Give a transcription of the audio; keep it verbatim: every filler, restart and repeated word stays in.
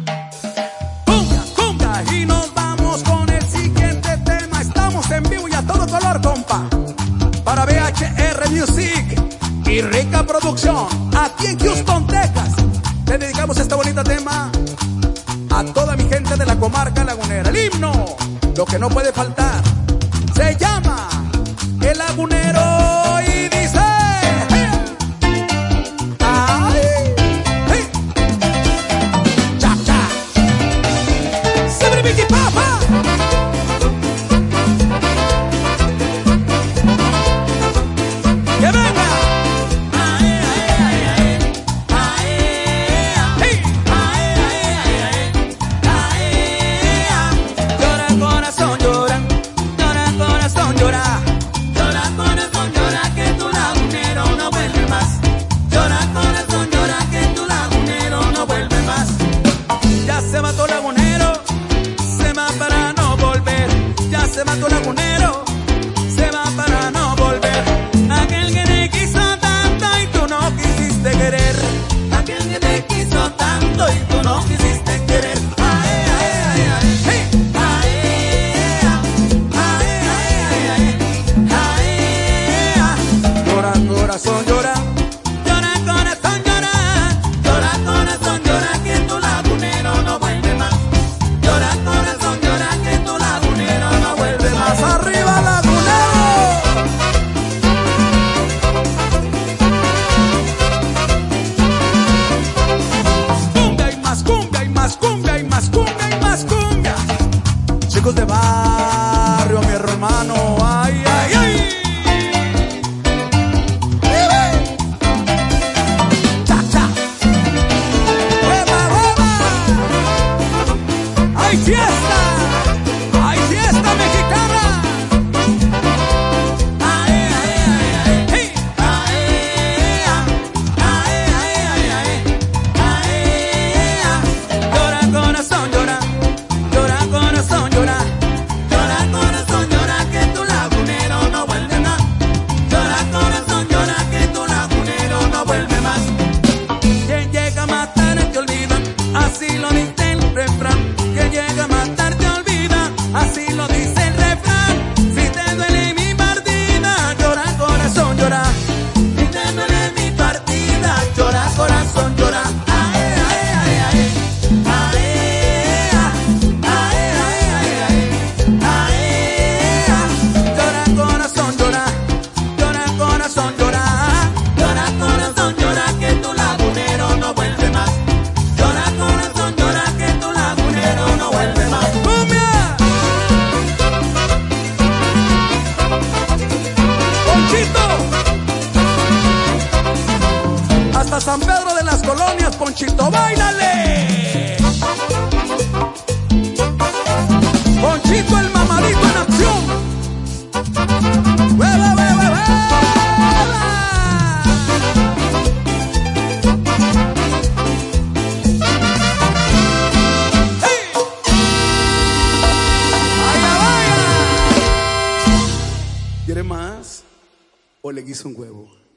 Cumbia, cumbia, y nos vamos con el siguiente tema. Estamos en vivo y a todo color, compa. Para V H R Music y Rica Producción, aquí en Houston, Texas. Le dedicamos este bonito tema a toda mi gente de la comarca lagunera. El himno, lo que no puede faltar, se llama El Lagunero y dice: ay, hey, cha, cha, siempre Vicky Papa. Que venga. Se mató el lagunero, se va para no volver. Aquel que te quiso tanto y tú no quisiste querer. Aquel que te quiso tanto y tú no quisiste querer. Ae, ae, ae, ae. Hey. Ae, ae, ae, ae, ae, ae. Llora, corazón, llora. Llora, corazón, llora. Llora, corazón, llora, que tu lagunero no vuelve más. Llora, corazón, llora, que tu lagunero no vuelve más. ¡Arriba, lagunero! Cumbia y más cumbia y más cumbia y más cumbia y más cumbia. Chicos de barrio, mi hermano, ay, ay, ay. Cha, cha. ¡Hueva, hueva! ¡Hay fiesta! ¡Hay fiesta mexicana! Ae, ae, ae, ae. Hey. Ae, ae, ae, ae, ae. Ae, llora, corazón, llora. Llora, corazón, llora. Llora, corazón, llora, que tu lagunero no vuelve más. Llora, corazón, llora, que tu lagunero no vuelve más. Quien llega a matar te olvida, así lo dice el refrán. Quien llega a matar te olvida, así lo dice el refrán. Si te duele mi partida, llora, corazón, llora. Si te duele mi partida, llora, corazón, llora. Ae, ae, ae, ae. Ae, ae, ae, ae, ae. Ae, llora, corazón, llora. Llora, corazón, llora. Llora, corazón, llora, que tu lagunero no vuelve más. Llora, corazón, llora, que tu lagunero no vuelve más. ¡Cumbia! ¡Ponchito! Hasta San Pedro de las Colonias, Ponchito, ¡báilale! Ponchito el mamadito en acción. ¡Hueva, hueva, hueva! ¡Hey! ¡Vaya, vaya! ¿Quiere más? ¿O le guiso un huevo?